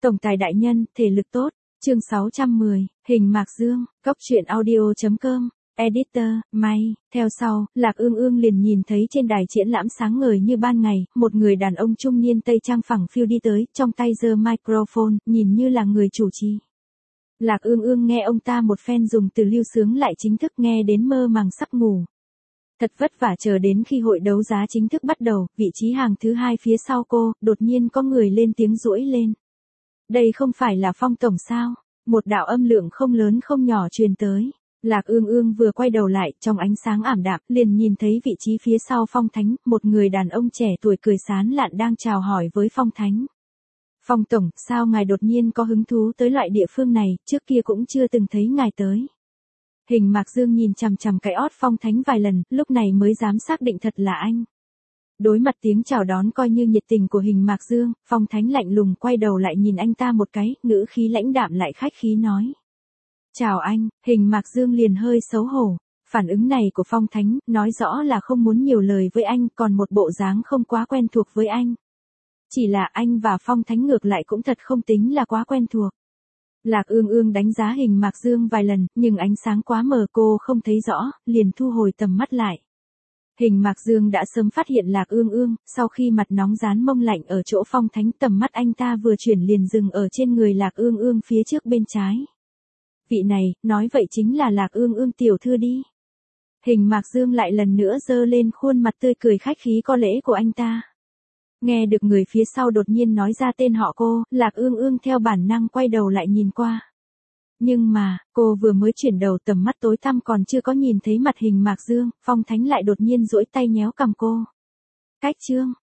Tổng tài đại nhân, thể lực tốt. Chương 610, Hình Mạc Dương, Cốc truyện audio.com. Editor, May. Theo sau, Lạc Ương Ương liền nhìn thấy trên đài triển lãm sáng ngời như ban ngày, một người đàn ông trung niên tây trang phẳng phiu đi tới, trong tay giơ microphone, nhìn như là người chủ trì. Lạc Ương Ương nghe ông ta một phen dùng từ lưu sướng lại chính thức nghe đến mơ màng sắp ngủ. Thật vất vả chờ đến khi hội đấu giá chính thức bắt đầu, vị trí hàng thứ 2 phía sau cô, đột nhiên có người lên tiếng giũi lên. Đây không phải là Phong tổng sao? Một đạo âm lượng không lớn không nhỏ truyền tới. Lạc Ương Ương vừa quay đầu lại, trong ánh sáng ảm đạm, liền nhìn thấy vị trí phía sau Phong Thánh, một người đàn ông trẻ tuổi cười sán lạn đang chào hỏi với Phong Thánh. Phong tổng, sao ngài đột nhiên có hứng thú tới loại địa phương này, trước kia cũng chưa từng thấy ngài tới. Hình Mạc Dương nhìn chằm chằm cái ót Phong Thánh vài lần, lúc này mới dám xác định thật là anh. Đối mặt tiếng chào đón coi như nhiệt tình của Hình Mạc Dương, Phong Thánh lạnh lùng quay đầu lại nhìn anh ta một cái, ngữ khí lãnh đạm lại khách khí nói. Chào anh, Hình Mạc Dương liền hơi xấu hổ. Phản ứng này của Phong Thánh, nói rõ là không muốn nhiều lời với anh, còn một bộ dáng không quá quen thuộc với anh. Chỉ là anh và Phong Thánh ngược lại cũng thật không tính là quá quen thuộc. Lạc Ương Ương đánh giá Hình Mạc Dương vài lần, nhưng ánh sáng quá mờ cô không thấy rõ, liền thu hồi tầm mắt lại. Hình Mạc Dương đã sớm phát hiện Lạc Ương Ương, sau khi mặt nóng rán mông lạnh ở chỗ Phong Thánh, tầm mắt anh ta vừa chuyển liền dừng ở trên người Lạc Ương Ương phía trước bên trái. Vị này, nói vậy chính là Lạc Ương Ương tiểu thư đi. Hình Mạc Dương lại lần nữa giơ lên khuôn mặt tươi cười khách khí có lễ của anh ta. Nghe được người phía sau đột nhiên nói ra tên họ cô, Lạc Ương Ương theo bản năng quay đầu lại nhìn qua. Nhưng mà, cô vừa mới chuyển đầu tầm mắt tối tăm còn chưa có nhìn thấy mặt Hình Mạc Dương, Phong Thánh lại đột nhiên duỗi tay nhéo cằm cô. Cách Trương,